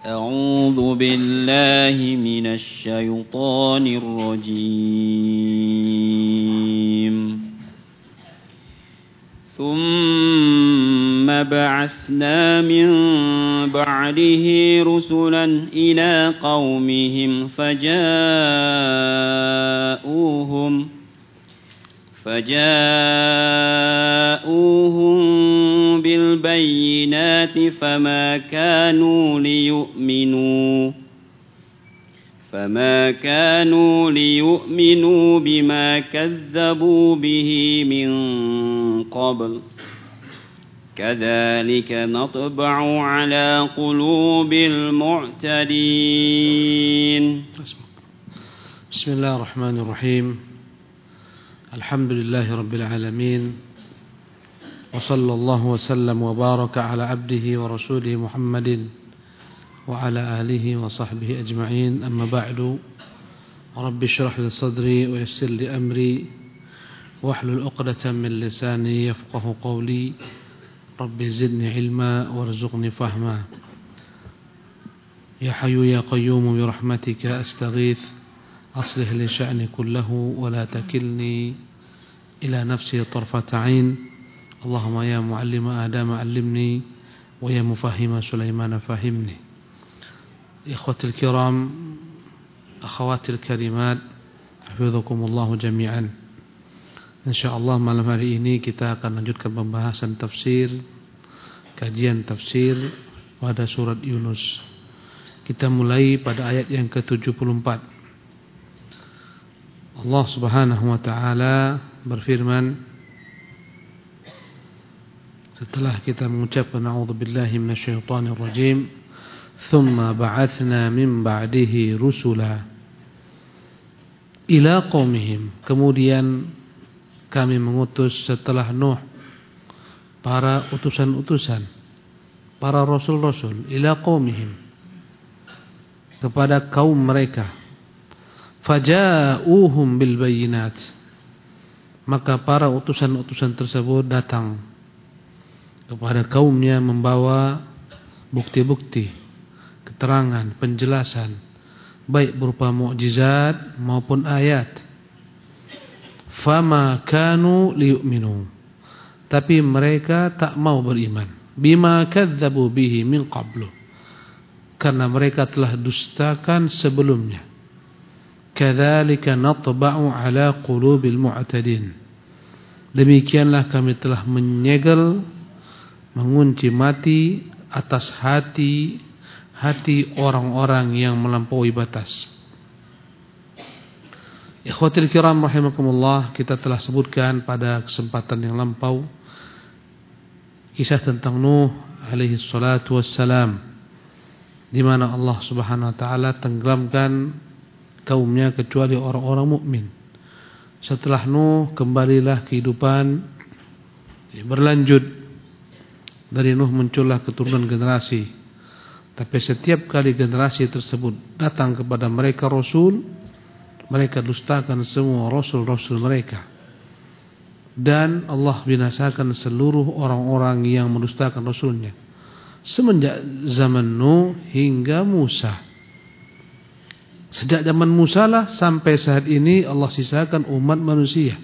أعوذ بالله من الشيطان الرجيم ثم بعثنا من بعده رسلا إلى قومهم فجاءوهم بالبينات فما كانوا ليؤمنوا بما كذبوا به من قبل كذلك نطبع على قلوب المعتدين. بسم الله الرحمن الرحيم. الحمد لله رب العالمين، وصلى الله وسلم وبارك على عبده ورسوله محمد وعلى آله وصحبه أجمعين. أما بعد، رب اشرح لي صدري ويسر لي أمري واحلل عقدة من لساني يفقه قولي. رب زدني علما وارزقني فهما. يا حي يا قيوم برحمتك أستغيث، أصلح لي شأني كله ولا تكلني إلى نفسي طرفة عين. اللهم يا معلم آدم علمني ويا مفهم سليمان فهمني. إخوتي الكرام، أخواتي الكريmat, hafizakumullah jami'an. InsyaAllah malam hari ini kita akan lanjutkan pembahasan tafsir, kajian tafsir pada surat Yunus. Kita mulai pada ayat yang ke-74. Allah subhanahu wa ta'ala berfirman, setelah kita mengucapkan a'udzubillahi minasyaitonir rajim, thumma ba'athna min ba'dihi rusula ila qaumihim, kemudian kami mengutus setelah Nuh para utusan-utusan, para rasul-rasul, ila qaumihim, kepada kaum mereka. Faja'uhum bil bayyinat, maka para utusan-utusan tersebut datang kepada kaumnya membawa bukti-bukti, keterangan, penjelasan, baik berupa mukjizat maupun ayat. Fama kanu liyu'minu, tapi mereka tak mau beriman. Bima kadzabu bihi min qablu, karena mereka telah dustakan sebelumnya. Kadzalika natba'u ala qulubil mu'tadin, demikianlah kami telah menyegel, mengunci mati atas hati orang-orang yang melampaui batas. Ikhwatil kiram rahimakumullah, kita telah sebutkan pada kesempatan yang lampau kisah tentang Nuh alaihi salatu wassalam, di mana Allah subhanahu wa ta'ala tenggelamkan kaumnya kecuali orang-orang mukmin. Setelah Nuh kembalilah kehidupan berlanjut. Dari Nuh muncullah keturunan generasi. Tapi setiap kali generasi tersebut datang kepada mereka Rasul, mereka dustakan semua Rasul-Rasul mereka. Dan Allah binasakan seluruh orang-orang yang mendustakan Rasulnya, semenjak zaman Nuh hingga Musa. Sejak zaman Musa lah sampai saat ini Allah sisakan umat manusia.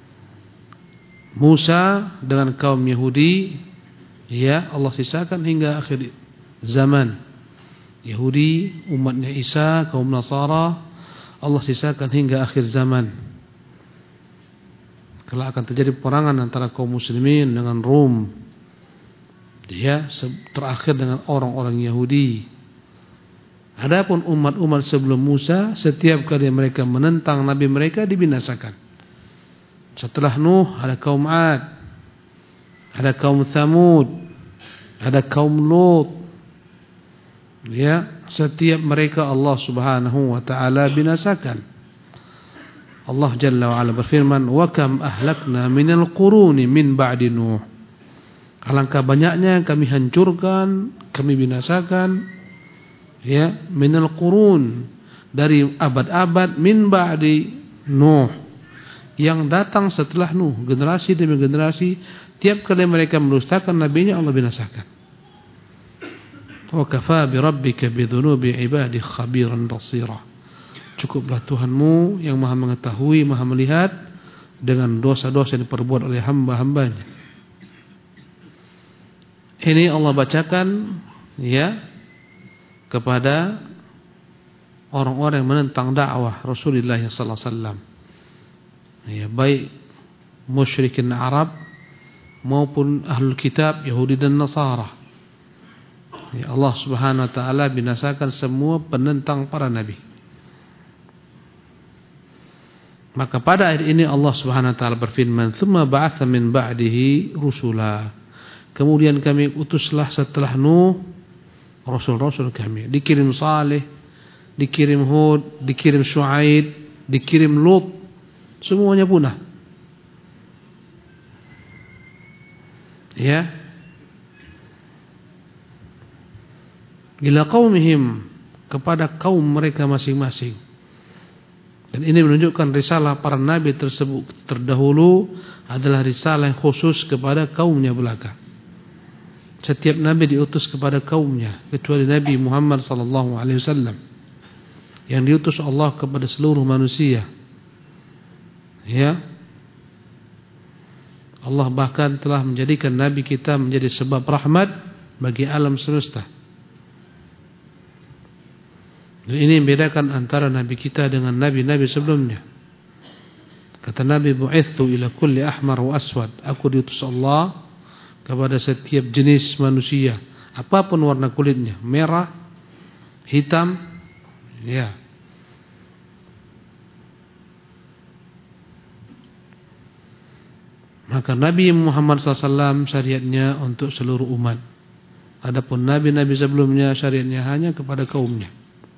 Musa dengan kaum Yahudi, ya, Allah sisakan hingga akhir zaman. Yahudi, umatnya Isa, kaum Nasara, Allah sisakan hingga akhir zaman. Kalau akan terjadi peperangan antara kaum muslimin dengan Rom, ya, terakhir dengan orang-orang Yahudi. Adapun umat-umat sebelum Musa, setiap kali mereka menentang Nabi mereka dibinasakan. Setelah Nuh ada kaum Ad, ada kaum Thamud, ada kaum Lut. Ya, setiap mereka Allah subhanahu wa ta'ala binasakan. Allah Jalla wa Ala berfirman, wa kam ahlakna minal quruni min ba'di Nuh, alangkah banyaknya kami hancurkan, kami binasakan, ya, minal qurun, dari abad-abad, min ba'di Nuh, yang datang setelah Nuh, generasi demi generasi. Tiap kali mereka mendustakan nabinya, Allah binasakan. Wa kafa bi rabbika bi dhunubi ibadi khabiran basira. Cukuplah Tuhanmu yang Maha mengetahui, Maha melihat dengan dosa-dosa yang diperbuat oleh hamba-hambanya. Ini Allah bacakan ya kepada orang-orang yang menentang dakwah Rasulullah sallallahu alaihi wasallam. Ya, baik musyrikin Arab maupun ahlul kitab Yahudi dan Nasara. Ya, Allah Subhanahu wa taala binasakan semua penentang para nabi. Maka pada ayat ini Allah Subhanahu wa taala berfirman, "Tsumma ba'atsa min ba'dihi rusula." Kemudian kami utuslah setelah Nuh rasul-rasul kami. Dikirim Saleh, dikirim Hud, dikirim Syuaib, dikirim Lut. Semuanya punah. Ya. Ila qaumihim, kepada kaum mereka masing-masing. Dan ini menunjukkan risalah para nabi tersebut terdahulu adalah risalah yang khusus kepada kaumnya belaka. Setiap nabi diutus kepada kaumnya kecuali Nabi Muhammad sallallahu alaihi wasallam yang diutus Allah kepada seluruh manusia. Ya. Allah bahkan telah menjadikan nabi kita menjadi sebab rahmat bagi alam semesta. Dan ini membedakan antara nabi kita dengan nabi-nabi sebelumnya. Kata Nabi, "Bu'itsu ila kulli ahmar wa aswad." Aku diutus Allah kepada setiap jenis manusia, apapun warna kulitnya, merah, hitam, ya. Maka Nabi Muhammad SAW syariatnya untuk seluruh umat. Adapun nabi-nabi sebelumnya syariatnya hanya kepada kaumnya.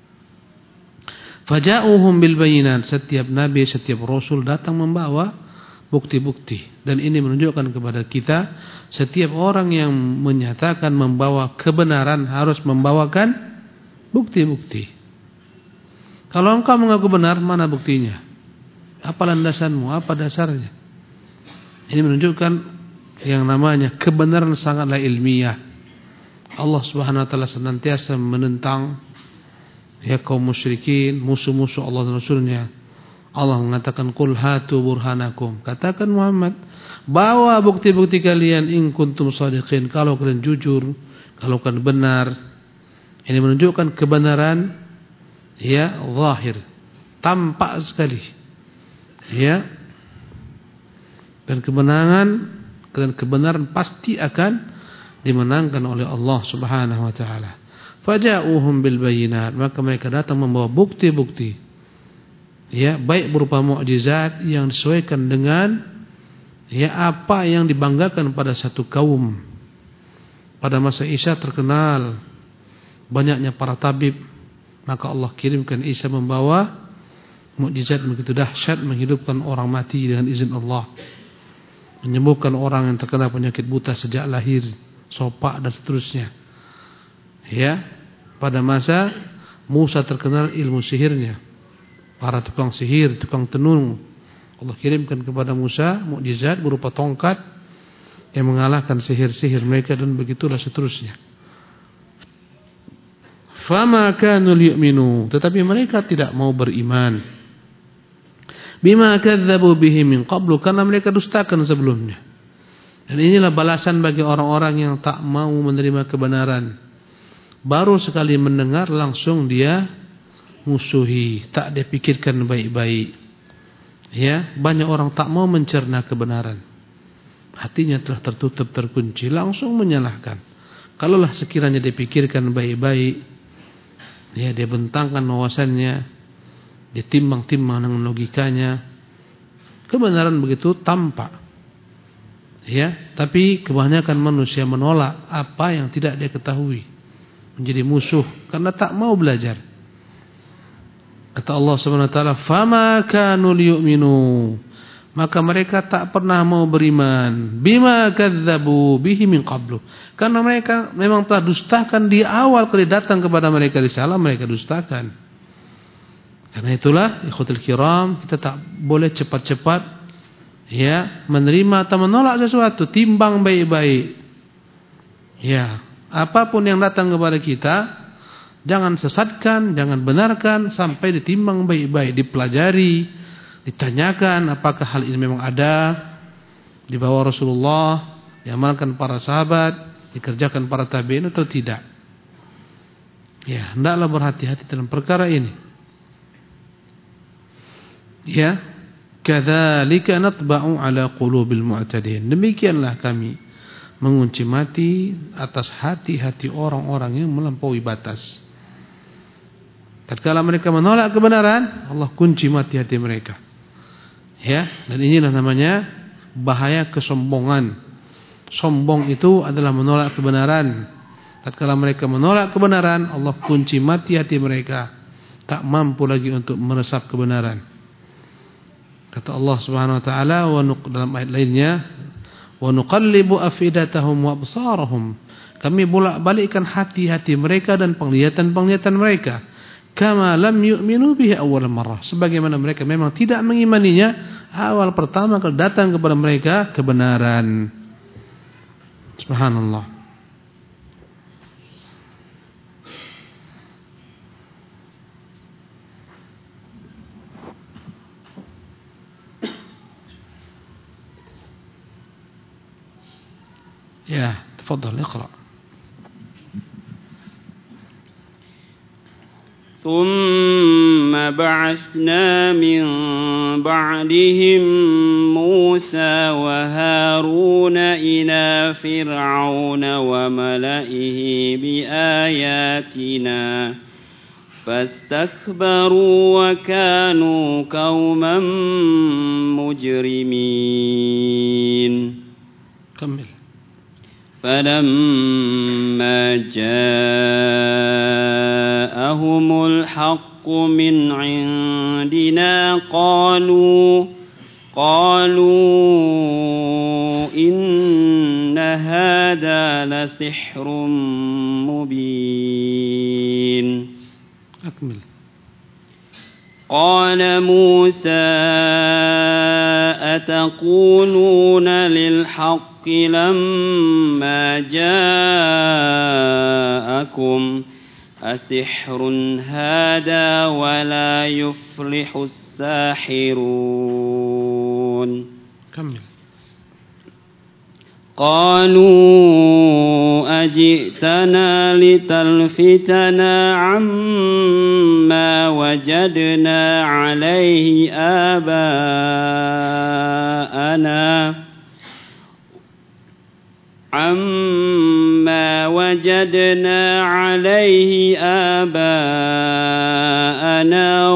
Faja'uhum bil bayinat. Setiap nabi, setiap rasul datang membawa bukti-bukti. Dan ini menunjukkan kepada kita, setiap orang yang menyatakan membawa kebenaran harus membawakan bukti-bukti. Kalau engkau mengaku benar, mana buktinya? Apa landasanmu? Apa dasarnya? Ini menunjukkan yang namanya kebenaran sangatlah ilmiah. Allah Subhanahu wa taala senantiasa menentang ya kaum musyrikin, musuh-musuh Allah dan Rasulnya. Allah mengatakan, "Qul hatu burhanakum." Katakan Muhammad, bawa bukti-bukti kalian in kuntum shadiqin, kalau kalian jujur, kalau kalian benar. Ini menunjukkan kebenaran ya zahir, tampak sekali. Ya. Dan kebenaran pasti akan dimenangkan oleh Allah Subhanahu wa taala. Faja'uhum bil bayinat, maka mereka datang membawa bukti-bukti. Ya, baik berupa mukjizat yang disesuaikan dengan ya apa yang dibanggakan pada satu kaum. Pada masa Isa terkenal banyaknya para tabib, maka Allah kirimkan Isa membawa mukjizat begitu dahsyat, menghidupkan orang mati dengan izin Allah, menyembuhkan orang yang terkena penyakit buta sejak lahir, sopak dan seterusnya. Ya, pada masa Musa terkenal ilmu sihirnya. Para tukang sihir, tukang tenung, Allah kirimkan kepada Musa mukjizat berupa tongkat yang mengalahkan sihir-sihir mereka, dan begitulah seterusnya. Fama kanu liyu'minu, tetapi mereka tidak mau beriman. Bima kadzdzabu bihi min qablu, karena mereka dustakan sebelumnya. Dan inilah balasan bagi orang-orang yang tak mau menerima kebenaran. Baru sekali mendengar langsung dia musuhi, tak dipikirkan baik-baik. Ya, banyak orang tak mau mencerna kebenaran. Hatinya telah tertutup, terkunci, langsung menyalahkan. Kalaulah sekiranya dipikirkan baik-baik, ya, dia bentangkan wawasannya, ditimbang-timbang dengan logikanya, kebenaran begitu tampak. Ya, tapi kebanyakan manusia menolak apa yang tidak dia ketahui, menjadi musuh karena tak mau belajar. Kata Allah Subhanahu wa taala, "Fama kanu liyu'minu." Maka mereka tak pernah mau beriman. Bima kadzdzabu bihi min qablu. Karena mereka memang telah dustakan di awal kali datang kepada mereka risalah, mereka dustakan. Karena itulah ikhwatul kiram, kita tak boleh cepat-cepat ya menerima atau menolak sesuatu, timbang baik-baik. Ya, Apapun yang datang kepada kita, jangan sesatkan, jangan benarkan sampai ditimbang baik-baik, dipelajari, ditanyakan apakah hal ini memang ada di bawah Rasulullah, diamalkan para sahabat, dikerjakan para tabi'in atau tidak. Ya, hendaklah berhati-hati dalam perkara ini. Ya, kadzalika natba'u ala qulubil mu'tadin. Demikianlah kami mengunci mati atas hati-hati orang-orang yang melampaui batas. Tatkala mereka menolak kebenaran, Allah kunci mati hati mereka. Ya, dan inilah namanya bahaya kesombongan. Sombong itu adalah menolak kebenaran. Tatkala mereka menolak kebenaran, Allah kunci mati hati mereka, tak mampu lagi untuk meresap kebenaran. Kata Allah Subhanahu wa taala dalam ayat lainnya, wa nuqallibu afidatahum wa absarahum. Kami bolak-balikkan hati-hati mereka dan penglihatan-penglihatan mereka, kama lam yu'minu bihi awwal marrah, sebagaimana mereka memang tidak mengimaninya awal pertama kali datang kepada mereka kebenaran. Subhanallah. Ya, tafadhal iqra. ثم بعثنا من بعدهم موسى وهارون إلى فرعون وملئه بآياتنا فاستكبروا وكانوا قوما مجرمين. كمل. فلما جاءهم الحق من عندنا قالوا إن هذا لسحر مبين. أكمل. قال موسى أتقولون للحق لما جاءكم أسحر هذا ولا يفلح الساحرون. كمل. قالوا أجئتنا لتلفتنا عما وجدنا عليه آباءنا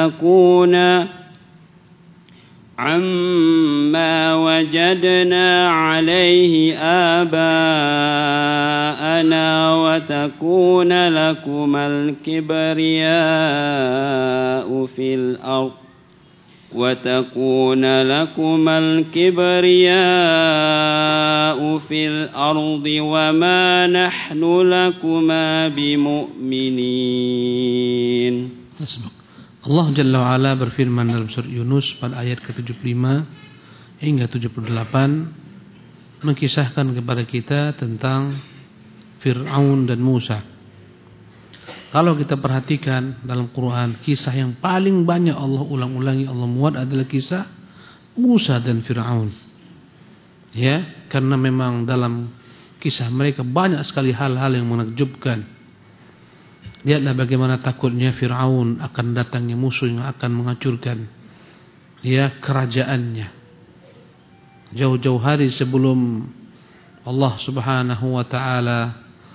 وتكون لكما الكبرياء في الأرض وما نحن لكما بمؤمنين. Allah Jalla wa'ala berfirman dalam surah Yunus pada ayat ke-75 hingga 78, mengkisahkan kepada kita tentang Fir'aun dan Musa. Kalau kita perhatikan dalam Quran, kisah yang paling banyak Allah ulang-ulangi, Allah muat adalah kisah Musa dan Fir'aun. Ya, karena memang dalam kisah mereka banyak sekali hal-hal yang menakjubkan. Lihatlah bagaimana takutnya Fir'aun akan datangnya musuh yang akan menghancurkan kerajaannya. Jauh-jauh hari sebelum Allah Subhanahu wa taala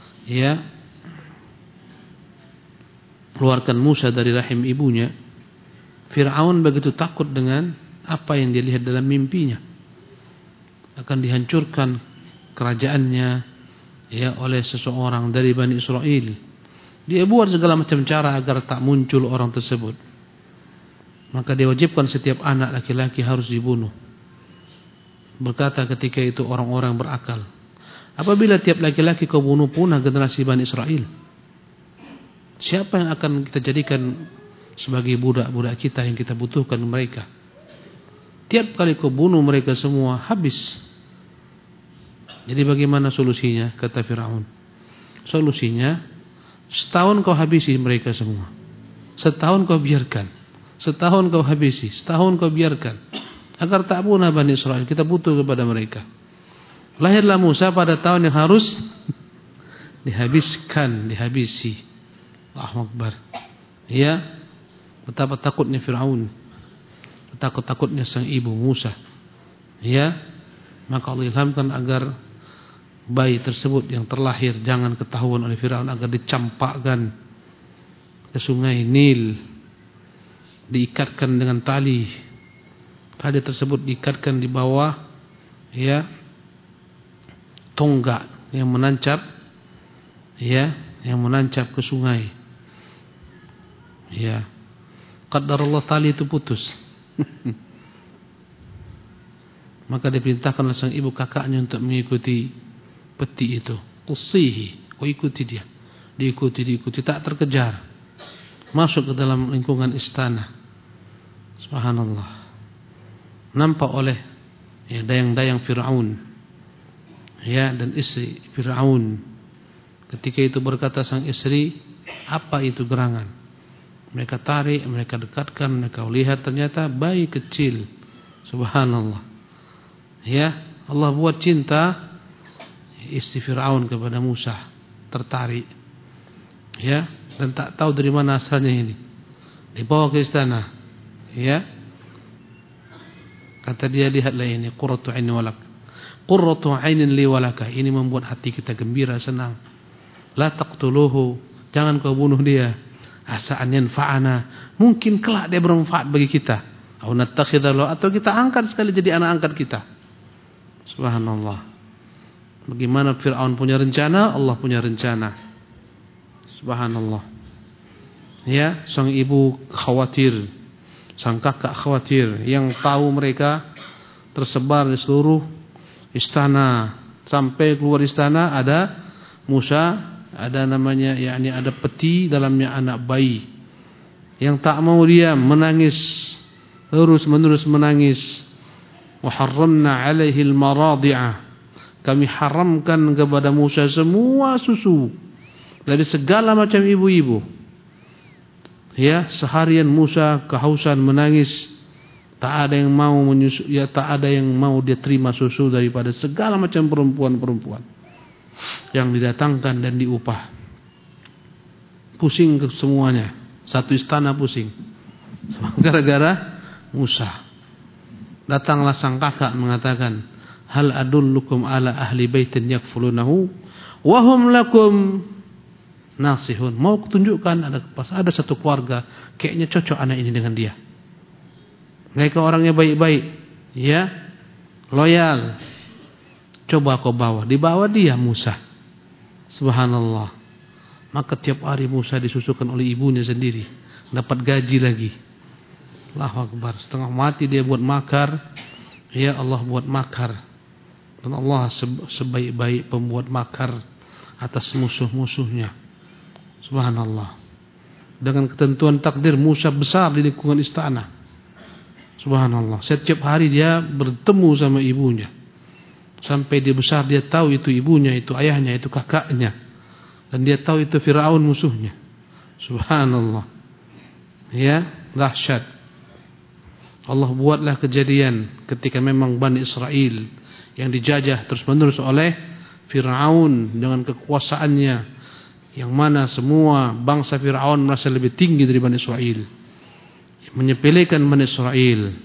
keluarkan Musa dari rahim ibunya, Fir'aun begitu takut dengan apa yang dia lihat dalam mimpinya. Akan dihancurkan kerajaannya oleh seseorang dari Bani Israel. Dia buat segala macam cara agar tak muncul orang tersebut. Maka dia wajibkan setiap anak laki-laki harus dibunuh. Berkata ketika itu orang-orang berakal, apabila tiap laki-laki kau bunuh punah generasi Bani Israel, siapa yang akan kita jadikan sebagai budak-budak kita yang kita butuhkan mereka? Tiap kali kau bunuh mereka semua habis. Jadi bagaimana solusinya? Kata Fir'aun, Solusinya, setahun kau habisi mereka semua. Setahun kau biarkan. Setahun kau habisi. Setahun kau biarkan. Agar tak punah Bani Israel. Kita butuh kepada mereka. Lahirlah Musa pada tahun yang harus dihabisi. Allahu Akbar. Ya, betapa takutnya Fir'aun. Takut-takutnya sang ibu Musa. Ya, maka Allah ilhamkan agar bayi tersebut yang terlahir jangan ketahuan oleh Fir'aun, agar dicampakkan ke sungai Nil, diikatkan dengan tali. Tali tersebut diikatkan di bawah ya tonggak yang menancap ke sungai. Ya. Qadarullah tali itu putus. Maka diperintahkan oleh sang ibu kakaknya untuk mengikuti peti itu. Qussihi, ikuti dia. Diikuti, tak terkejar. Masuk ke dalam lingkungan istana. Subhanallah. Nampak oleh dayang-dayang Fir'aun. Ya, dan istri Fir'aun. Ketika itu berkata sang istri, apa itu gerangan? Mereka tarik, mereka dekatkan, mereka lihat ternyata bayi kecil. Subhanallah. Ya, Allah buat cinta istri Fir'aun kepada Musa, tertarik. Ya, dan tak tahu dari mana asalnya ini. Dibawa ke istana. Ya. Kata dia, lihatlah ini, qurratu 'ainin walak. Qurratu 'ainin li walaka. Ini membuat hati kita gembira, senang. La taqtuluhu, jangan kau bunuh dia. Asa an yanfa'ana, mungkin kelak dia bermanfaat bagi kita. Au nattakhidhahu, atau kita angkat sekali jadi anak angkat kita. Subhanallah. Bagaimana Fir'aun punya rencana, Allah punya rencana. Subhanallah. Ya, sang ibu khawatir, sang kakak khawatir. Yang tahu mereka tersebar di seluruh istana. Sampai keluar istana ada Musa, ada namanya ada peti, dalamnya anak bayi. Yang tak mau diam, menangis, terus menerus menangis. Wa harramna 'alaihi al-maradi'ah. Kami haramkan kepada Musa semua susu dari segala macam ibu-ibu. Ya, seharian Musa kehausan menangis. Tak ada yang mau menyusu, tak ada yang mau dia terima susu daripada segala macam perempuan-perempuan yang didatangkan dan diupah. Pusing ke semuanya. Satu istana pusing. Gara-gara Musa. Datanglah sang kakak mengatakan, hal adullukum ala ahli baitin yakfulunahu wa hum lakum nasihun. Mau kutunjukkan ada satu keluarga kayaknya cocok anak ini dengan dia. Mereka orangnya baik-baik, ya, loyal. Coba kau bawa. Dibawa dia Musa. Subhanallah. Maka tiap hari Musa disusukan oleh ibunya sendiri, dapat gaji lagi. Allahu Akbar. Setengah mati dia buat makar. Ya, Allah buat makar. Dan Allah sebaik-baik pembuat makar atas musuh-musuhnya. Subhanallah. Dengan ketentuan takdir Musa besar di lingkungan istana. Subhanallah. Setiap hari dia bertemu sama ibunya. Sampai dia besar dia tahu itu ibunya, itu ayahnya, itu kakaknya. Dan dia tahu itu Fir'aun musuhnya. Subhanallah. Ya, dahsyat. Allah buatlah kejadian ketika memang Bani Israel yang dijajah terus-menerus oleh Fir'aun dengan kekuasaannya, yang mana semua bangsa Fir'aun merasa lebih tinggi dari Bani Israel, menyepelekan Bani Israel,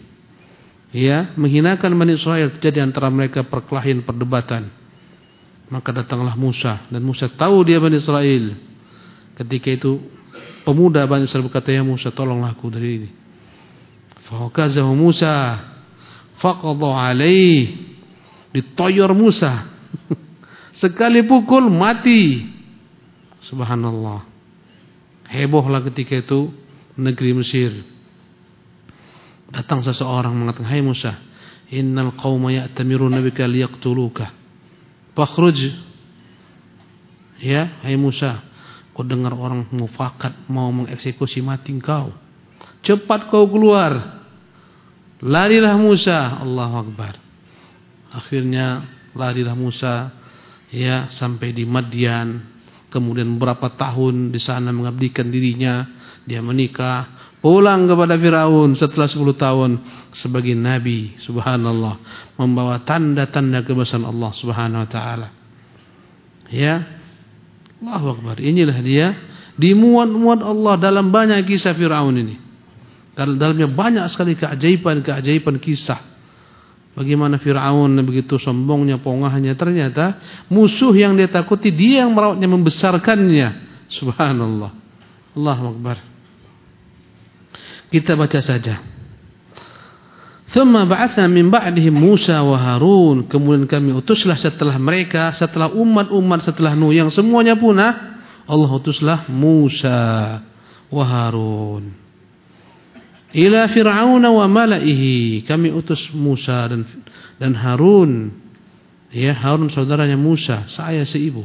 ya, menghinakan Bani Israel. Terjadi antara mereka perkelahian, perdebatan. Maka datanglah Musa, dan Musa tahu dia Bani Israel. Ketika itu pemuda Bani Israel berkata, ya Musa, tolonglah aku dari ini. Fawakazahu Musa faqadha alaih, ditoyor Musa. Sekali pukul mati. Subhanallah. Hebohlah ketika itu negeri Mesir. Datang seseorang mengatakan, hai Musa, innal qauma ya'tamiruna bika liyaqtuluka fakhruj. Ya, hai Musa, kau dengar orang mufakat mau mengeksekusi mati engkau. Cepat kau keluar. Larilah Musa. Allahu Akbar. Akhirnya larilah Musa, ya, sampai di Madian. kemudian beberapa tahun di sana mengabdikan dirinya, dia menikah, pulang kepada Firaun setelah 10 tahun sebagai nabi, subhanallah, membawa tanda-tanda kebesaran Allah Subhanahu wa taala. Ya. Allahu Akbar. Inilah dia dimuat-muat Allah dalam banyak kisah Firaun ini. Dalamnya banyak sekali keajaiban-keajaiban kisah. Bagaimana Firaun begitu sombongnya, pongahnya, ternyata musuh yang dia takuti dia yang merawatnya, membesarkannya. Subhanallah. Allahu Akbar. Kita baca saja. Thumma ba'athna min ba'dihim Musa wa Harun. Kemudian kami utuslah setelah mereka, setelah umat-umat setelah Nuh yang semuanya punah, Allah utuslah Musa wa Harun. Ila Fir'aun wa mala'ihi. Kami utus Musa dan Harun. Ya, Harun saudaranya Musa, saya seibu.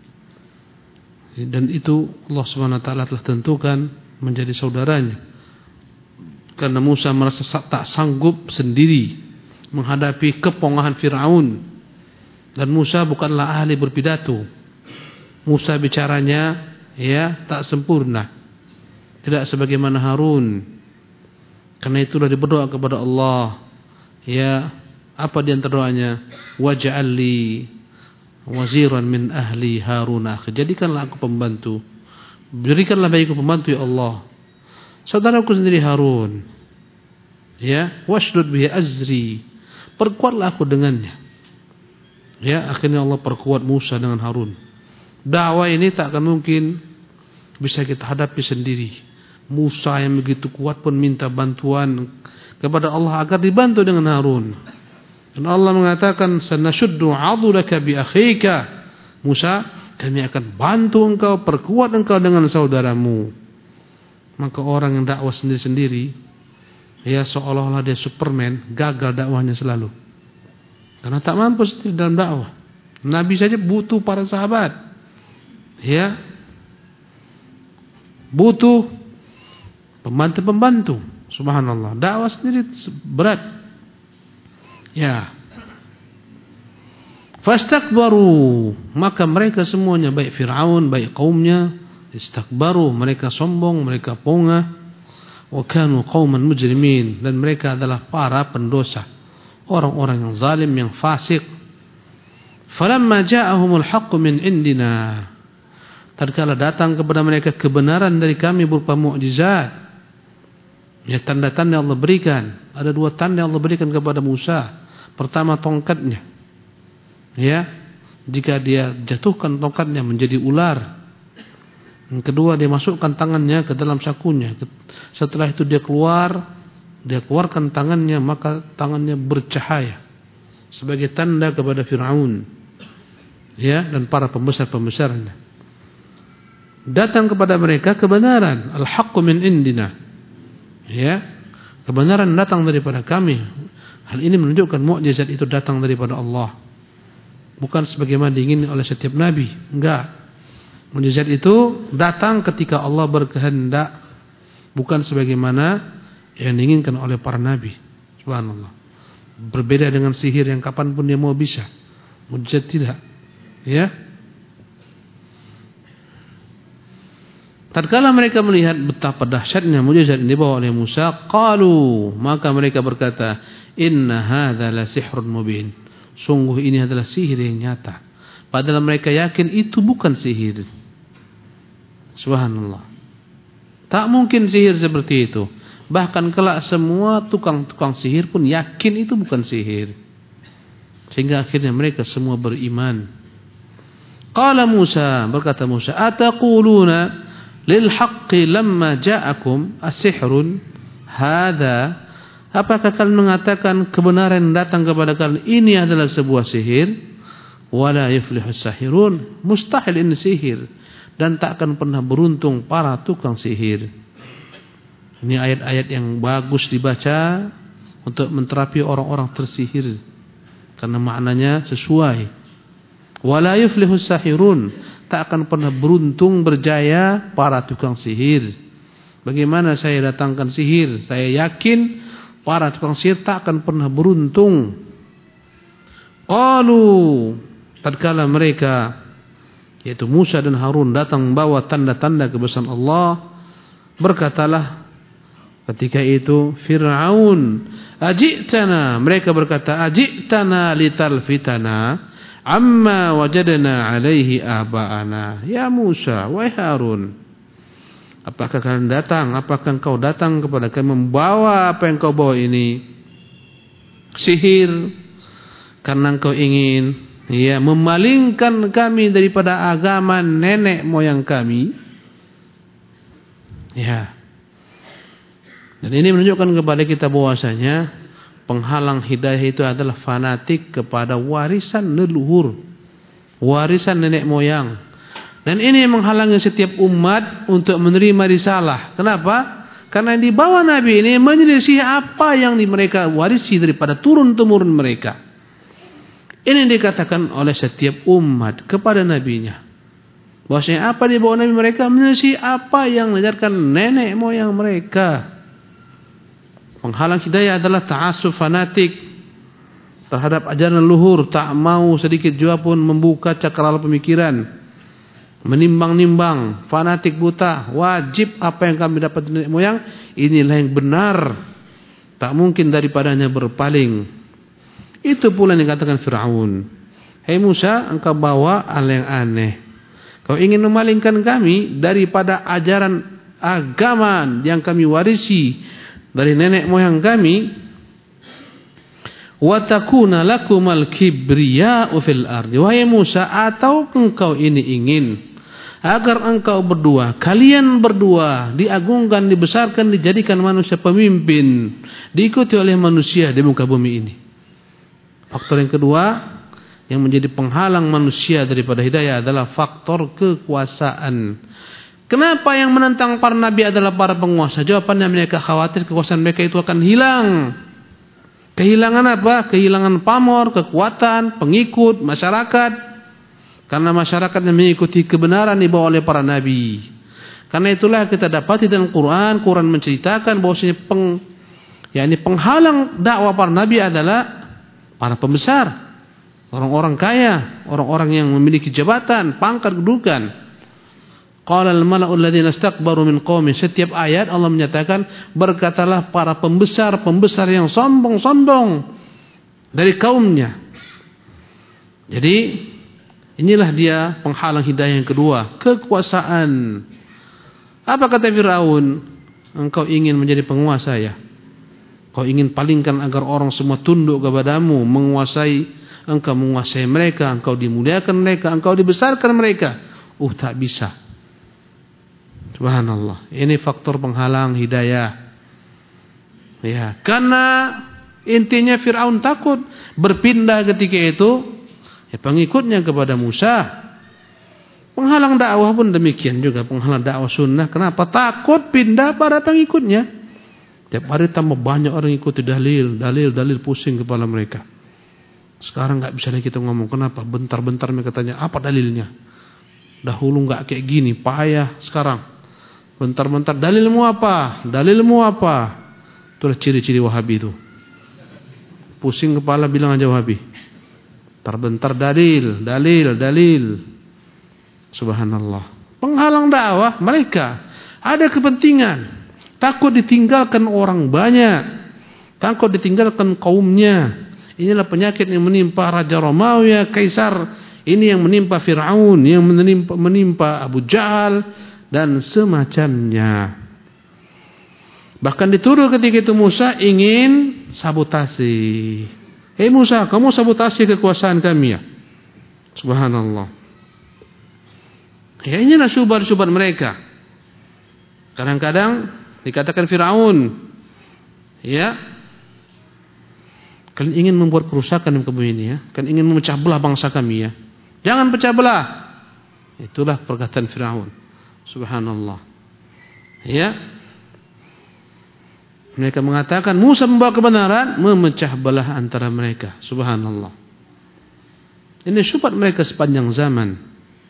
Dan itu Allah Subhanahu wa taala telah tentukan menjadi saudaranya. Karena Musa merasa tak sanggup sendiri menghadapi kepongahan Fir'aun. Dan Musa bukanlah ahli berpidato. Musa bicaranya ya tak sempurna, tidak sebagaimana Harun. Karena itulah dia berdoa kepada Allah. Ya, apa di antara doanya? Waj'al li waziran min ahli Harun akhi. Jadikanlah aku pembantu. Berikanlah bagiku pembantu ya Allah, saudaraku sendiri Harun. Ya, washdud bihi azri. Perkuatlah aku dengannya. Ya, akhirnya Allah perkuat Musa dengan Harun. Dakwah ini tak akan mungkin bisa kita hadapi sendiri. Musa yang begitu kuat pun minta bantuan kepada Allah agar dibantu dengan Harun. Dan Allah mengatakan, sanashuddu 'adulaka bi akhika. Musa, kami akan bantu engkau, perkuat engkau dengan saudaramu. Maka orang yang dakwah sendiri-sendiri, ya seolah-olah dia Superman, gagal dakwahnya selalu. Karena tak mampu sendiri dalam dakwah. Nabi saja butuh para sahabat. Ya, butuh pembantu-pembantu. Subhanallah, dakwah sendiri berat. Ya. Fastakbaru, maka mereka semuanya, baik Fir'aun, baik kaumnya, istakbaru, mereka sombong, mereka pongah. Wa kanu qauman mujrimin, dan mereka adalah para pendosa, orang-orang yang zalim, yang fasik. Falamma ja'ahumul haqqu min indina, tatkala datang kepada mereka kebenaran dari kami berupa mukjizat, ya tanda-tanda Allah berikan. Ada 2 tanda yang Allah berikan kepada Musa. Pertama, tongkatnya. Ya, jika dia jatuhkan tongkatnya menjadi ular. Yang kedua, dia masukkan tangannya ke dalam sakunya. Setelah itu dia keluarkan tangannya, maka tangannya bercahaya sebagai tanda kepada Fir'aun, ya, dan para pembesar-pembesarnya. Datang kepada mereka kebenaran, al-haqqu min indina. Ya, kebenaran datang daripada kami. Hal ini menunjukkan mukjizat itu datang daripada Allah, bukan sebagaimana diingini oleh setiap nabi. Enggak. Mukjizat itu datang ketika Allah berkehendak, bukan sebagaimana yang diinginkan oleh para nabi. Subhanallah. Berbeda dengan sihir yang kapanpun dia mau bisa. Mukjizat tidak. Ya. Tatkala mereka melihat betapa dahsyatnya mukjizat yang dibawa oleh Musa, qalu, maka mereka berkata, inna hadza la sihrun mubin. Sungguh ini adalah sihir yang nyata. Padahal mereka yakin itu bukan sihir. Subhanallah. Tak mungkin sihir seperti itu. Bahkan kelak semua tukang-tukang sihir pun yakin itu bukan sihir. Sehingga akhirnya mereka semua beriman. Qala Musa, berkata Musa, ataquluna lil haqqi lamma ja'akum as-sihrun hadza. Apakah kalian mengatakan kebenaran datang kepada kalian ini adalah sebuah sihir? Wala yuflihus sahirun. Mustahil ini sihir, dan tak akan pernah beruntung para tukang sihir. Ini ayat-ayat yang bagus dibaca untuk menterapi orang-orang tersihir, karena maknanya sesuai. Wala yuflihus sahirun, tak akan pernah beruntung berjaya para tukang sihir. Bagaimana saya datangkan sihir? Saya yakin para tukang sihir tak akan pernah beruntung. Qalu, tatkala mereka yaitu Musa dan Harun datang membawa tanda-tanda kebesaran Allah, berkatalah ketika itu Fir'aun, ajitana, mereka berkata, ajitana litalfitana amma wajadna alaihi aba'ana. Ya Musa, wahai Harun, apakah kalian datang, apakah engkau datang kepada kami membawa apa yang kau bawa ini sihir, karena engkau ingin memalingkan kami daripada agama nenek moyang kami. Ya. Dan ini menunjukkan kepada kita bahwasanya penghalang hidayah itu adalah fanatik kepada warisan leluhur, warisan nenek moyang. Dan ini menghalangi setiap umat untuk menerima risalah. Kenapa? Karena di bawah Nabi ini menyelisih apa yang mereka warisi daripada turun-temurun mereka. Ini dikatakan oleh setiap umat kepada nabinya, bahwasanya apa di bawah Nabi mereka menyelisih apa yang diajarkan nenek moyang mereka. Penghalang hidayah adalah ta'assub fanatik terhadap ajaran leluhur, tak mau sedikit jua pun membuka cakrawala pemikiran, menimbang-nimbang, fanatik buta, wajib apa yang kami dapat dari nenek moyang, inilah yang benar, tak mungkin daripadanya berpaling. Itu pula yang dikatakan Fir'aun. Hei Musa, engkau bawa hal yang aneh. Kau ingin memalingkan kami daripada ajaran agama yang kami warisi dari nenek moyang kami. Wa takuna lakumal kibriya'u fil ardi. Wahai Musa, atau engkau ini ingin agar engkau berdua, kalian berdua diagungkan, dibesarkan, dijadikan manusia pemimpin, diikuti oleh manusia di muka bumi ini. Faktor yang kedua yang menjadi penghalang manusia daripada hidayah adalah faktor kekuasaan. Kenapa yang menentang para nabi adalah para penguasa? Jawabannya, mereka khawatir kekuasaan mereka itu akan hilang. Kehilangan apa? Kehilangan pamor, kekuatan, pengikut, masyarakat. Karena masyarakat yang mengikuti kebenaran dibawa oleh para nabi. Karena itulah kita dapati dalam Quran menceritakan bahwasanya penghalang dakwah para nabi adalah para pembesar, orang-orang kaya, orang-orang yang memiliki jabatan, pangkat, kedudukan. Qala al-mala'u alladziina istakbaru min qaumi. Setiap ayat Allah menyatakan, berkatalah para pembesar yang sombong-sombong dari kaumnya. Jadi inilah dia penghalang hidayah yang kedua, kekuasaan. Apa kata Fir'aun? Engkau ingin menjadi penguasa ya? Kau ingin palingkan agar orang semua tunduk kepadamu, engkau menguasai mereka, engkau dimuliakan mereka, engkau dibesarkan mereka. Tak bisa. Subhanallah. Ini faktor penghalang hidayah. Ya, karena intinya Fir'aun takut berpindah ketika itu pengikutnya kepada Musa. Penghalang dakwah pun demikian juga, penghalang dakwah sunnah. Kenapa? Takut pindah para pengikutnya. Tiap hari tambah banyak orang ikuti dalil, pusing kepala mereka. Sekarang nggak bisa lagi kita ngomong. Kenapa? Bentar-bentar mereka tanya, apa dalilnya? Dahulu nggak kayak gini, payah sekarang. Bentar-bentar, dalilmu apa? Itulah ciri-ciri Wahabi itu. Pusing kepala bilang aja Wahabi. Bentar dalil. Subhanallah. Penghalang dakwah mereka ada kepentingan. Takut ditinggalkan orang banyak, takut ditinggalkan kaumnya. Inilah penyakit yang menimpa Raja Romawi, Kaisar. Ini yang menimpa Fir'aun, yang menimpa Abu Jahal dan semacamnya. Bahkan dituduh ketika itu Musa ingin sabotase. Hei Musa, kamu sabotase kekuasaan kami ya? Subhanallah. Ya, inilah syubhat-syubhat mereka. Kadang-kadang dikatakan Fir'aun, ya, kalian ingin membuat kerusakan di bumi ini ya, kalian ingin memecah belah bangsa kami ya, jangan pecah belah. Itulah perkataan Fir'aun. Subhanallah. Ya, mereka mengatakan Musa membawa kebenaran, memecah belah antara mereka. Subhanallah. Ini syubhat mereka sepanjang zaman.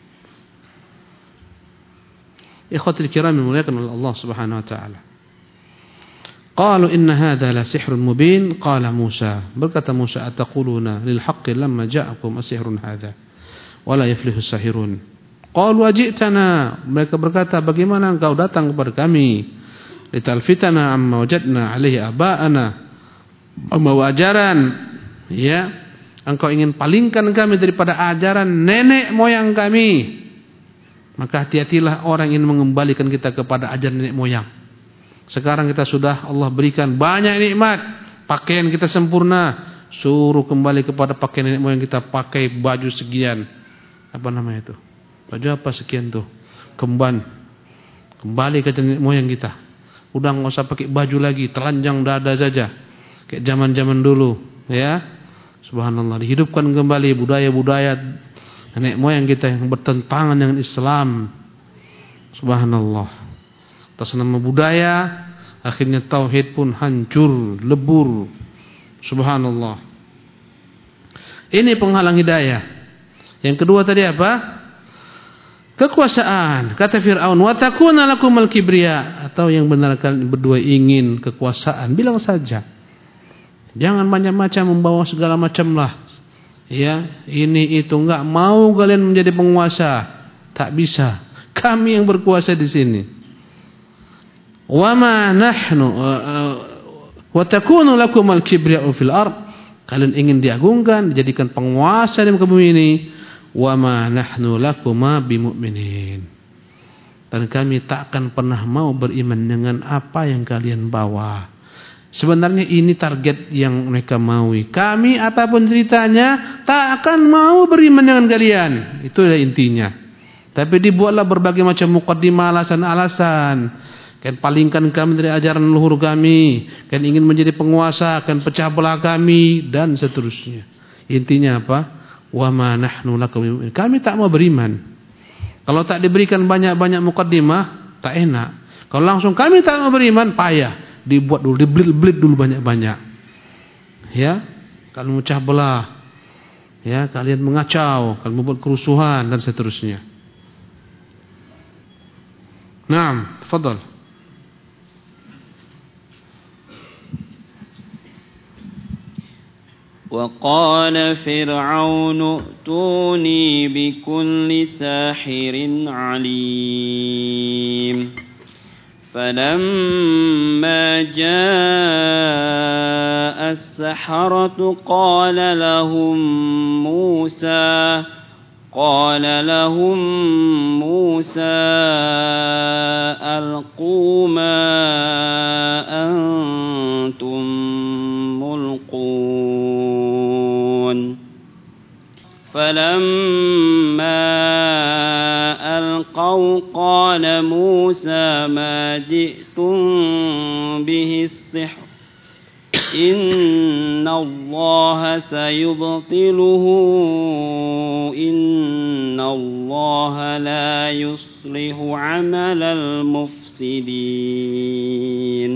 Ikhwatul kiram dimuliakan oleh Allah Subhanahu wa taala. Qalu inna hadza la sihrun mubin. Qala Musa, berkata Musa, ataquluna lil haqqi lamma ja'akum asihrun hadza wa la yuflihu as-sahirun. Qalu ajitana, mereka berkata, bagaimana engkau datang kepada kami? Litalfitana amma wajadna alaihi aba'ana, membawa ajaran, ya, engkau ingin palingkan kami daripada ajaran nenek moyang kami. Maka hati-hatilah orang ingin mengembalikan kita kepada ajaran nenek moyang. Sekarang kita sudah Allah berikan banyak nikmat, pakaian kita sempurna, suruh kembali kepada pakaian nenek moyang kita, pakai baju sekian, apa namanya itu, baju apa sekian tuh, kemban, kembali ke nenek moyang kita. Udah nggak usah pakai baju lagi, telanjang dada saja, kayak zaman-zaman dulu, ya. Subhanallah, dihidupkan kembali budaya-budaya nenek moyang kita yang bertentangan dengan Islam. Subhanallah, atas nama budaya akhirnya tauhid pun hancur, lebur. Subhanallah. Ini penghalang hidayah. Yang kedua tadi apa? Kekuasaan. Kata Fir'aun, wa takuna lakumul kibriya, atau yang benar kalian berdua ingin kekuasaan, bilang saja. Jangan macam-macam membawa segala macam lah. Ya, ini itu, enggak mau kalian menjadi penguasa. Tak bisa. Kami yang berkuasa di sini. Wa ma nahnu wa takunu lakumul kibriya fil ard. Kalian ingin diagungkan, dijadikan penguasa di muka bumi ini. Wa ma nahnu lakuma bimu'minin. Dan kami tak akan pernah mau beriman dengan apa yang kalian bawa. Sebenarnya ini target yang mereka maui. Kami apapun ceritanya tak akan mau beriman dengan kalian. Itu adalah intinya. Tapi dibuatlah berbagai macam muqaddimah, alasan-alasan. Kan palingkan kami dari ajaran leluhur kami. Kan ingin menjadi penguasa, kan pecah belah kami, dan seterusnya. Intinya apa? Wa ma nahnu lakum bimu'minin. Kami tak mau beriman. Kalau tak diberikan banyak-banyak muqaddimah, tak enak. Kalau langsung kami tak mau beriman, payah. Dibuat dulu, dibelit-belit dulu banyak-banyak. Ya, kalian memecah belah. Ya, kalian mengacau, kalian membuat kerusuhan dan seterusnya. Naam, tafadhal. وقال فرعون ائتوني بكل ساحر عليم فلما جاء السحرة قال لهم موسى ألقوا ما أنتم ملقون فلما ألقوا قال موسى ما جئتم به السحر إن الله سيبطله إن الله لا يصلح عمل المفسدين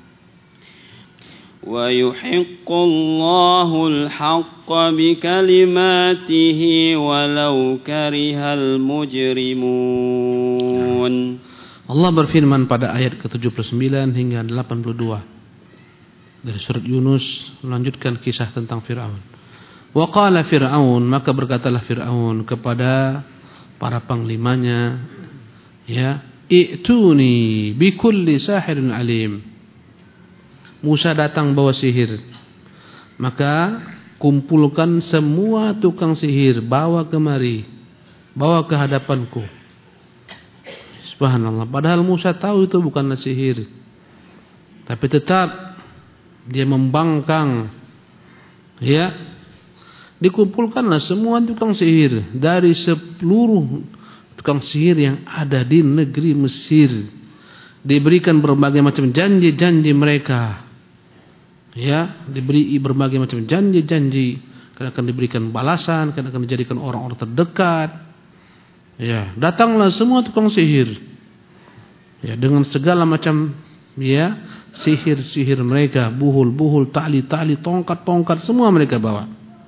ويحق الله الحق بكلماته ولو كره المجرمون. Allah berfirman pada ayat ke-79 hingga 82 dari surat Yunus, melanjutkan kisah tentang Fir'aun. Wa qala Fir'aun, maka berkatalah Fir'aun kepada para panglimanya, ya, i'tuni bikulli sahirin alim. Musa datang bawa sihir, maka kumpulkan semua tukang sihir, bawa kemari, bawa ke hadapanku. Subhanallah, padahal Musa tahu itu bukanlah sihir, tapi tetap dia membangkang. Ya, dikumpulkanlah semua tukang sihir dari seluruh tukang sihir yang ada di negeri Mesir. Diberikan berbagai macam janji-janji mereka. Ya, diberi berbagai macam janji-janji, akan diberikan balasan, akan dijadikan orang-orang terdekat. Ya, datanglah semua tukang sihir. Ya, dengan segala macam, ya, sihir-sihir mereka, buhul-buhul, tali-tali, tongkat-tongkat, semua mereka bawa.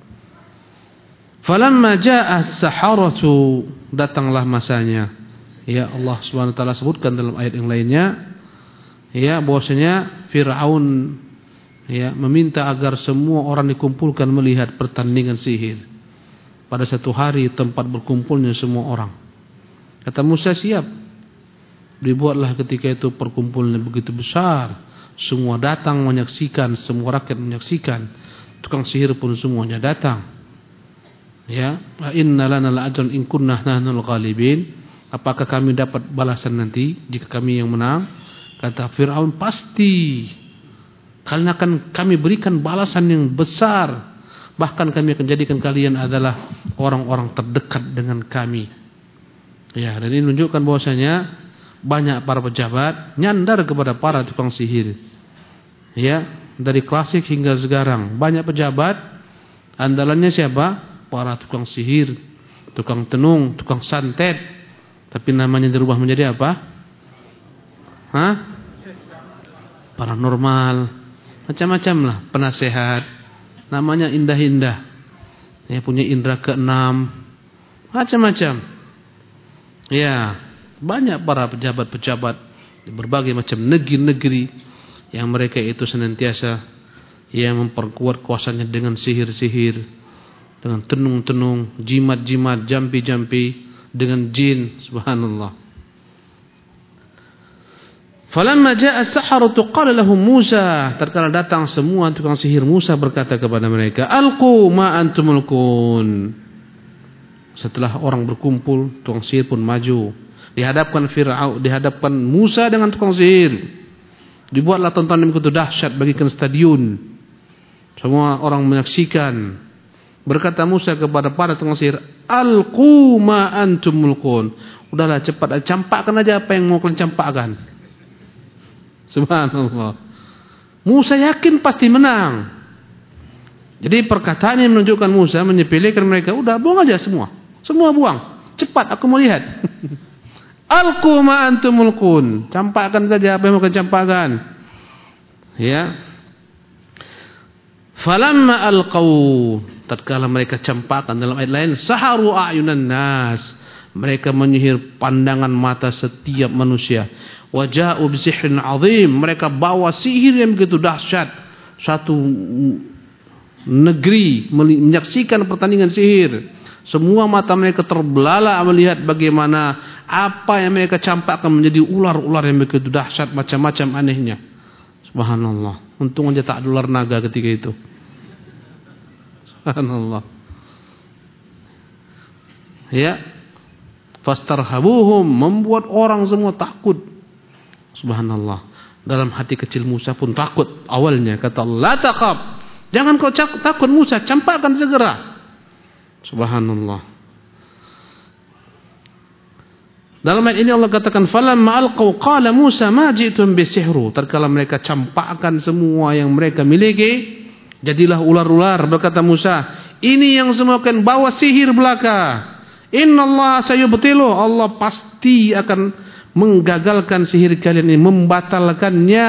Falamma jaa as-saharatu, datanglah masanya. Ya, Allah Subhanahu wa taala sebutkan dalam ayat yang lainnya, ya, bahwasanya Fir'aun, ya, meminta agar semua orang dikumpulkan melihat pertandingan sihir pada satu hari, tempat berkumpulnya semua orang. Kata Musa, siap. Dibuatlah ketika itu perkumpulan begitu besar. Semua datang menyaksikan, semua rakyat menyaksikan. Tukang sihir pun semuanya datang. Ya, inna lana la'ajran in kunna nahnul ghalibin. Apakah kami dapat balasan nanti jika kami yang menang? Kata Fir'aun, pasti. Karena akan kami berikan balasan yang besar. Bahkan kami akan jadikan kalian adalah orang-orang terdekat dengan kami. Ya, dan ini menunjukkan bahwasanya banyak para pejabat nyandar kepada para tukang sihir. Ya, dari klasik hingga sekarang banyak pejabat andalannya siapa? Para tukang sihir, tukang tenung, tukang santet. Tapi namanya dirubah menjadi apa? Paranormal. Macam-macam lah, penasehat. Namanya indah-indah. Ya, punya indera keenam. Macam-macam. Ya, banyak para pejabat-pejabat di berbagai macam negeri-negeri yang mereka itu senantiasa yang memperkuat kuasanya dengan sihir-sihir, dengan tenung-tenung, jimat-jimat, jampi-jampi, dengan jin, subhanallah. Falamma jaa as-saharatu qala lahum Musa, tatkala datang semua tukang sihir, Musa berkata kepada mereka, alqu ma antum mulkun. Setelah orang berkumpul, tukang sihir pun maju. Dihadapkan Fir'aun, dihadapkan Musa dengan tukang sihir. Dibuatlah tontonan yang begitu dahsyat, bagikan stadion. Semua orang menyaksikan. Berkata Musa kepada para tukang sihir, alqu ma antum mulkun. Udahlah, cepat campakkan aja apa yang mau kalian campakkan. Subhanallah. Musa yakin pasti menang. Jadi perkataan yang menunjukkan Musa menyepelekan mereka. Udah, buang aja semua. Semua buang. Cepat, aku mau lihat. Alqu ma antum mulkun. Campakkan saja apa yang mau kalian campakkan. Ya. Falamma alqau, tatkala mereka campakkan, dalam ayat lain, saharu a'yunan nas. Mereka menyihir pandangan mata setiap manusia. Waja'u bisihrin azim. Mereka bawa sihir yang begitu dahsyat. Satu negeri menyaksikan pertandingan sihir. Semua mata mereka terbelalak melihat bagaimana apa yang mereka campakkan menjadi ular-ular yang begitu dahsyat, macam-macam anehnya. Subhanallah. Untung aja tak ada ular naga ketika itu. Subhanallah. Ya. Fastarhabuhum, membuat orang semua takut. Subhanallah. Dalam hati kecil Musa pun takut awalnya. Kata Allah, la taqab. Jangan kau takut Musa, campakkan segera. Subhanallah. Dalam ayat ini Allah katakan, falamma alqaw qala Musa ma ji'tum bisihru. Tatkala mereka campakkan semua yang mereka miliki, jadilah ular-ular. Berkata Musa, ini yang semua akan bawa sihir belaka. Innallaha sayubtilu. Allah pasti akan menggagalkan sihir kalian ini, membatalkannya.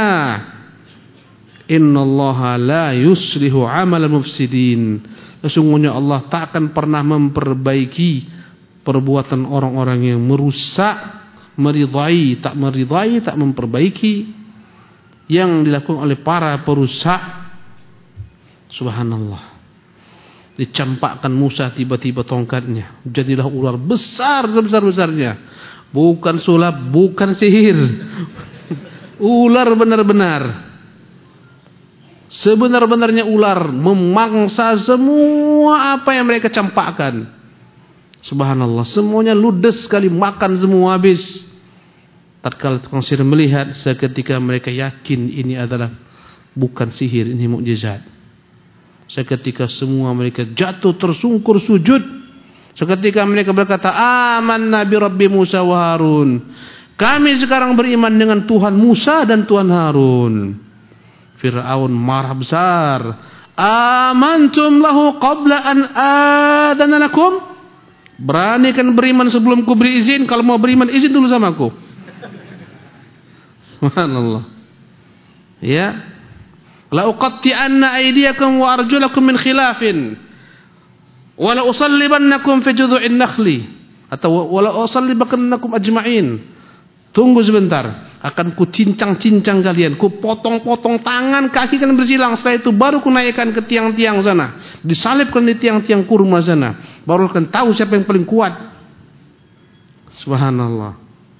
Innallaha la yuslihu amal mufsidin. Sesungguhnya Allah tak akan pernah memperbaiki perbuatan orang-orang yang merusak, meridai, tak memperbaiki yang dilakukan oleh para perusak. Subhanallah. Dicampakkan Musa tiba-tiba tongkatnya, jadilah ular besar sebesar-besarnya. Bukan sulap, bukan sihir. Ular benar-benar. Sebenar-benarnya ular memangsa semua apa yang mereka campakkan. Subhanallah, semuanya ludes sekali, makan semua habis. Tatkala tukang sihir melihat, seketika mereka yakin ini adalah bukan sihir, ini mukjizat. Seketika semua mereka jatuh tersungkur sujud. Seketika mereka berkata, amanna bi Rabbi Musa wa Harun. Kami sekarang beriman dengan Tuhan Musa dan Tuhan Harun. Fir'aun marah besar. Amantum lahu qabla an adana lakum. Berani kan beriman sebelum ku beri izin? Kalau mau beriman, izin dulu sama aku. Subhanallah. Ya. La uqatti'anna aydiyakum wa arjulakum min khilafin. Wa la usallibannakum fi judhu'in nakhli. Atau wa la usallibannakum ajma'in. Tunggu sebentar, akan ku cincang-cincang kalian, ku potong-potong tangan, kaki kan bersilang. Setelah itu baru ku naikkan ke tiang-tiang sana, disalibkan di tiang-tiang kurma sana. Baru akan tahu siapa yang paling kuat. Subhanallah.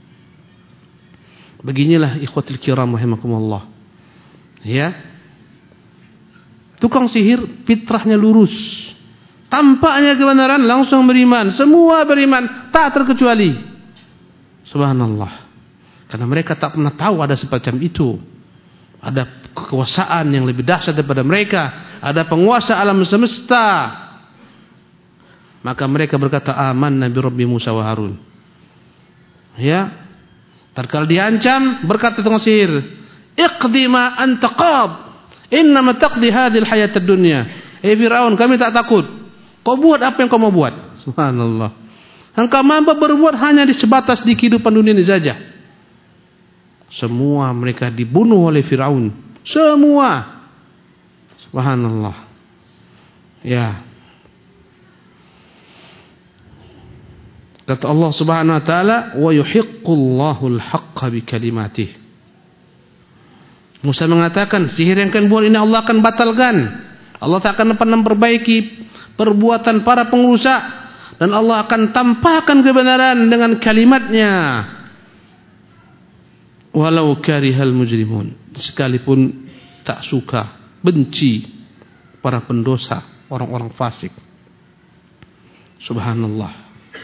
Beginilah ikhwatul kiram rahimakumullah. Ya. Tukang sihir fitrahnya lurus. Tampaknya kebenaran langsung beriman. Semua beriman, tak terkecuali. Subhanallah. Karena mereka tak pernah tahu ada semacam itu. Ada kekuasaan yang lebih dahsyat daripada mereka. Ada penguasa alam semesta. Maka mereka berkata, amanna bi Rabbi Musa wa Harun. Ya. Tatkala diancam, berkata tukang sihir, iqdi ma anta qad. Innama taqdi hadhil hayatad dunya. Firaun, kami tak takut. Kau buat apa yang kau mau buat. Subhanallah. Engkau mampu berbuat hanya di sebatas di kehidupan dunia ini saja. Semua mereka dibunuh oleh Firaun. Semua. Subhanallah. Ya. Kata Allah Subhanahu wa taala, wa yuhiqqullahu al-haqqa bi kalimatih. Musa mengatakan, sihir yang kalian buat ini Allah akan batalkan. Allah tak akan pernah memperbaiki perbuatan para pengurusak, dan Allah akan tampakkan kebenaran dengan kalimatnya. Walau karihal mujrimun, sekalipun tak suka, benci para pendosa, orang-orang fasik. Subhanallah.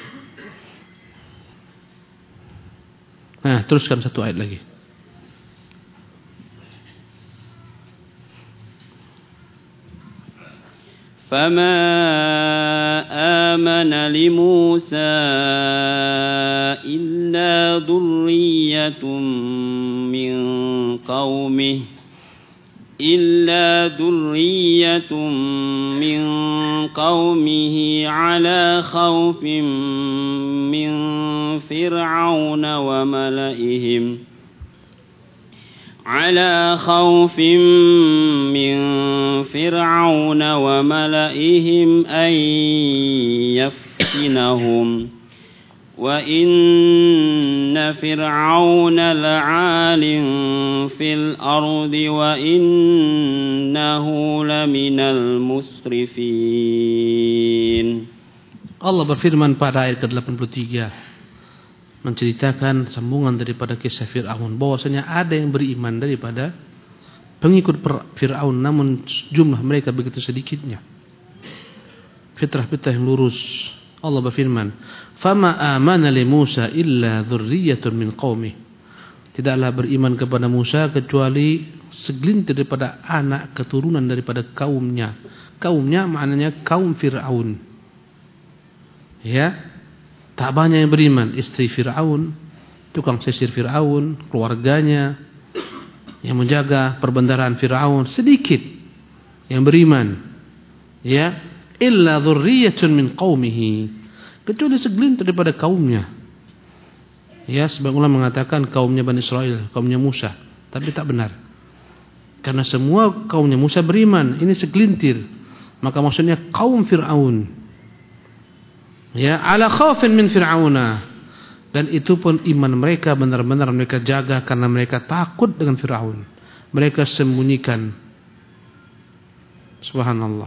Nah, teruskan satu ayat lagi. فما آمن لموسى إلا ذرية من قومه على خوف من فرعون وملئهم أن يفتنهم وإن فرعون لعال في الأرض وإنه لمن المسرفين. Allah berfirman pada ayat ke-83 menceritakan sambungan daripada kisah Fir'aun, bahwasanya ada yang beriman daripada pengikut Fir'aun, namun jumlah mereka begitu sedikitnya. Fitrah-fitrah yang lurus. Allah berfirman, "Fama amana li Musa illa dzurriyyatun min qaumih." Tidaklah beriman kepada Musa kecuali segelintir daripada anak keturunan daripada kaumnya. Kaumnya maknanya kaum Fir'aun. Ya. Tak banyak yang beriman. Istri Fir'aun, tukang sisir Fir'aun, keluarganya yang menjaga perbendaharaan Fir'aun, sedikit yang beriman. Ya, illa dzurriyyatun min qaumihi, kecuali segelintir daripada kaumnya. Ya, sebagian ulama mengatakan kaumnya Bani Israel, kaumnya Musa, tapi tak benar. Karena semua kaumnya Musa beriman, ini segelintir. Maka maksudnya kaum Fir'aun. Ya, ala khaufin min Fir'auna, dan itu pun iman mereka benar-benar mereka jaga karena mereka takut dengan Fir'aun. Mereka sembunyikan. Subhanallah.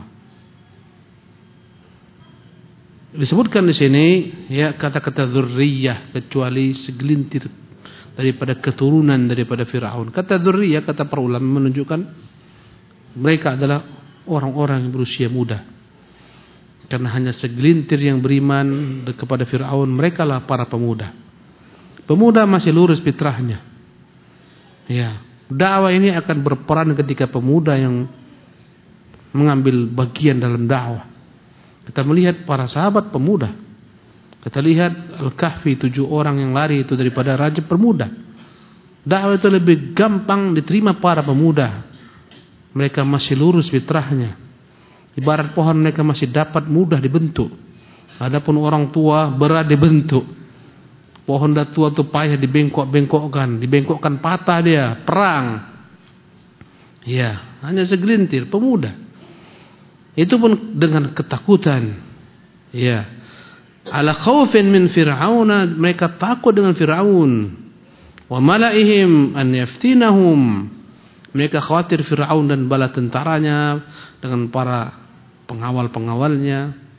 Disebutkan di sini ya kata-kata dzurriyyah, kecuali segelintir daripada keturunan daripada Fir'aun. Kata dzurriyyah, kata para ulama menunjukkan mereka adalah orang-orang yang berusia muda. Karena hanya segelintir yang beriman kepada Fir'aun, mereka lah para pemuda. Pemuda masih lurus fitrahnya. Ya, dakwah ini akan berperan ketika pemuda yang mengambil bagian dalam dakwah. Kita melihat para sahabat pemuda. Kita lihat Al-Kahfi, 7 orang yang lari itu daripada raja pemuda. Dakwah itu lebih gampang diterima para pemuda. Mereka masih lurus fitrahnya. Ibarat pohon, mereka masih dapat mudah dibentuk. Adapun orang tua berat dibentuk. Pohon dah tua tu payah dibengkokkan patah dia, perang. Ya, hanya segelintir pemuda. Itu pun dengan ketakutan. Ya. Ala khaufin min Fir'auna, mereka takut dengan Fir'aun. Wa mala'ihim an yaftinahum, mereka khawatir Fir'aun dan bala tentaranya dengan para pengawal-pengawalnya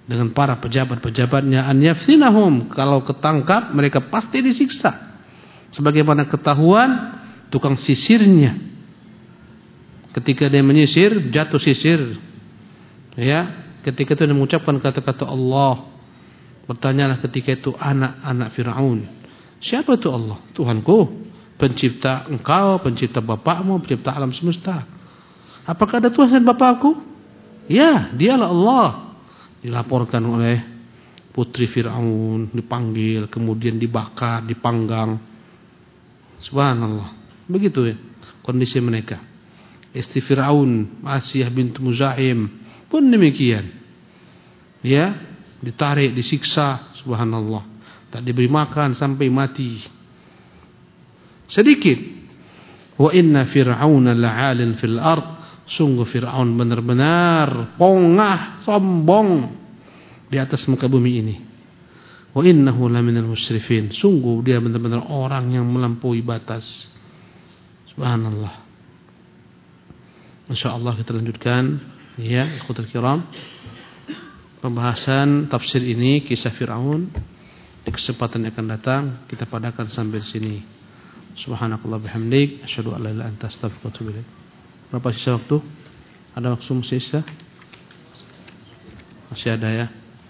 dengan para pejabat-pejabatnya, an yaftinahum, kalau ketangkap mereka pasti disiksa. Sebagaimana ketahuan tukang sisirnya, ketika dia menyisir jatuh sisir, ya, ketika itu dia mengucapkan kata-kata Allah, bertanyalah ketika itu anak-anak Fir'aun, siapa itu Allah? Tuhanku, pencipta engkau, pencipta bapakmu, pencipta alam semesta. Apakah ada Tuhan selain bapakku? Ya, dialah Allah. Dilaporkan oleh putri Fir'aun, dipanggil, kemudian dibakar, dipanggang. Subhanallah. Begitu ya kondisi mereka. Istri Fir'aun, Asiyah bintu Muzahim pun demikian. Ya, ditarik, disiksa, subhanallah. Tak diberi makan sampai mati. Sedikit. Wa inna Fir'auna la'alin fil ard. Sungguh Fir'aun benar-benar pongah, sombong di atas muka bumi ini. Wa innahu laminal musrifin. Sungguh dia benar-benar orang yang melampaui batas. Subhanallah. Insyaallah kita lanjutkan ya, ikhwatul kiram, pembahasan tafsir ini, kisah Fir'aun, di kesempatan yang akan datang. Kita padakan sampai di sini. Subhanakallah bihamdik, asyhadu an la ilaha illa anta, astaghfiruka wa atubu ilaik. Berapa sisa waktu? Ada waktu masih sisa? Masih ada ya.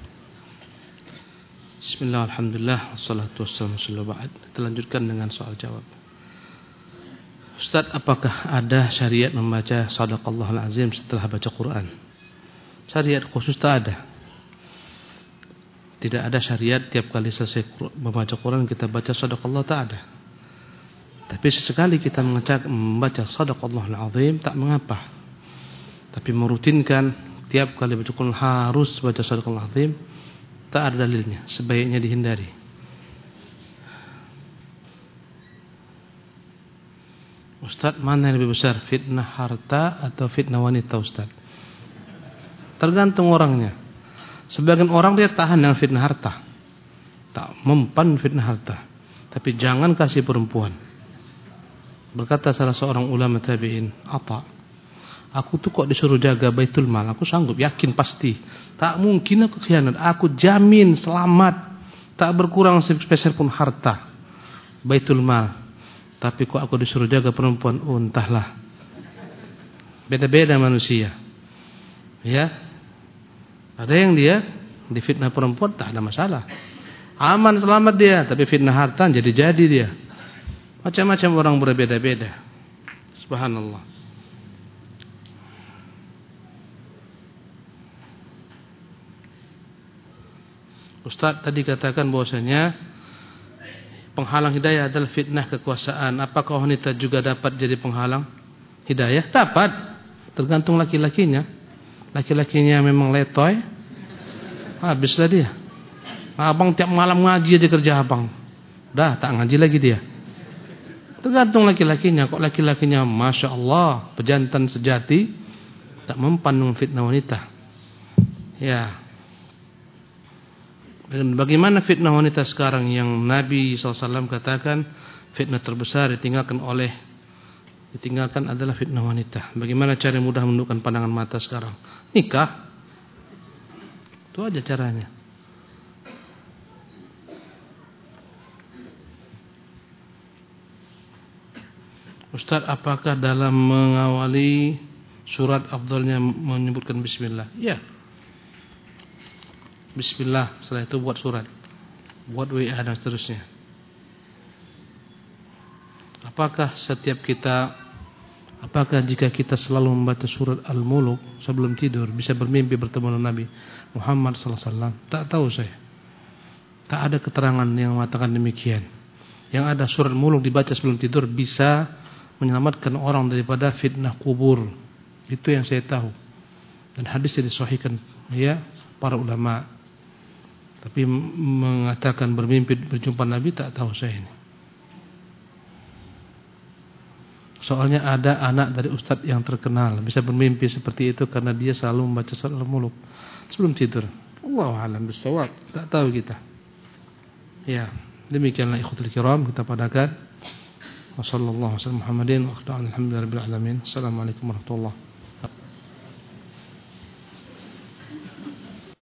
Bismillah, alhamdulillah, wassalatu wassalamu ala ba'd. Kita lanjutkan dengan soal jawab. Ustaz, apakah ada syariat membaca Shadaqallahul Azim setelah baca Quran? Syariat khusus tak ada. Tidak ada syariat tiap kali selesai membaca Quran kita baca Shadaqallah, tak ada. Tapi sesekali kita membaca Shadaqallahul Azim tak mengapa. Tapi merutinkan tiap kali baca Quran harus baca Shadaqallahul Azim, tak ada dalilnya. Sebaiknya dihindari. Ustaz, mana yang lebih besar, fitnah harta atau fitnah wanita, Ustaz? Tergantung orangnya. Sebagian orang dia tahan dengan fitnah harta, tak mempan fitnah harta, tapi jangan kasih perempuan. Berkata salah seorang ulama tabi'in, aku tuh kok disuruh jaga Baitul Mal, aku sanggup, yakin pasti, tak mungkin aku khianat, aku jamin selamat, tak berkurang sepeser pun harta Baitul Mal. Tapi kok aku disuruh jaga perempuan, entahlah. Beda-beda manusia. Ya. Ada yang dia difitnah perempuan tak ada masalah, aman selamat dia, tapi fitnah harta jadi dia. Macam-macam orang berbeda-beda. Subhanallah. Ustaz tadi katakan bahwasanya penghalang hidayah adalah fitnah kekuasaan. Apakah wanita juga dapat jadi penghalang hidayah? Dapat, tergantung laki-lakinya. Laki-lakinya memang letoy, habislah dia. Abang tiap malam ngaji aja kerja abang, dah tak ngaji lagi dia. Tergantung laki-lakinya. Kok laki-lakinya Masya Allah pejantan sejati, tak mempan dengan fitnah wanita. Ya. Bagaimana fitnah wanita sekarang yang Nabi SAW katakan fitnah terbesar ditinggalkan adalah fitnah wanita. Bagaimana cara mudah menundukkan pandangan mata sekarang? Nikah. Itu aja caranya. Ustaz, apakah dalam mengawali surat afdalnya menyebutkan bismillah? Ya. Bismillah, setelah itu buat surat, buat WA dan seterusnya. Apakah jika kita selalu membaca surat Al-Mulk sebelum tidur bisa bermimpi bertemu dengan Nabi Muhammad SAW? Tak tahu saya. Tak ada keterangan yang mengatakan demikian. Yang ada surat Mulk dibaca sebelum tidur bisa menyelamatkan orang daripada fitnah kubur. Itu yang saya tahu. Dan hadisnya disahihkan ya para ulama. Tapi mengatakan bermimpi berjumpa Nabi tak tahu saya ini. Soalnya ada anak dari ustadz yang terkenal bisa bermimpi seperti itu karena dia selalu membaca surat Al-Mulk sebelum tidur. Wallahu a'lam bishawab. Tak tahu kita. Ya, demikianlah ikhwatul kiram kita padakan. Wassallallahu alaihi wasallam Muhammadin wa alhamdulillahirabbil alamin. Assalamualaikum warahmatullahi wabarakatuh.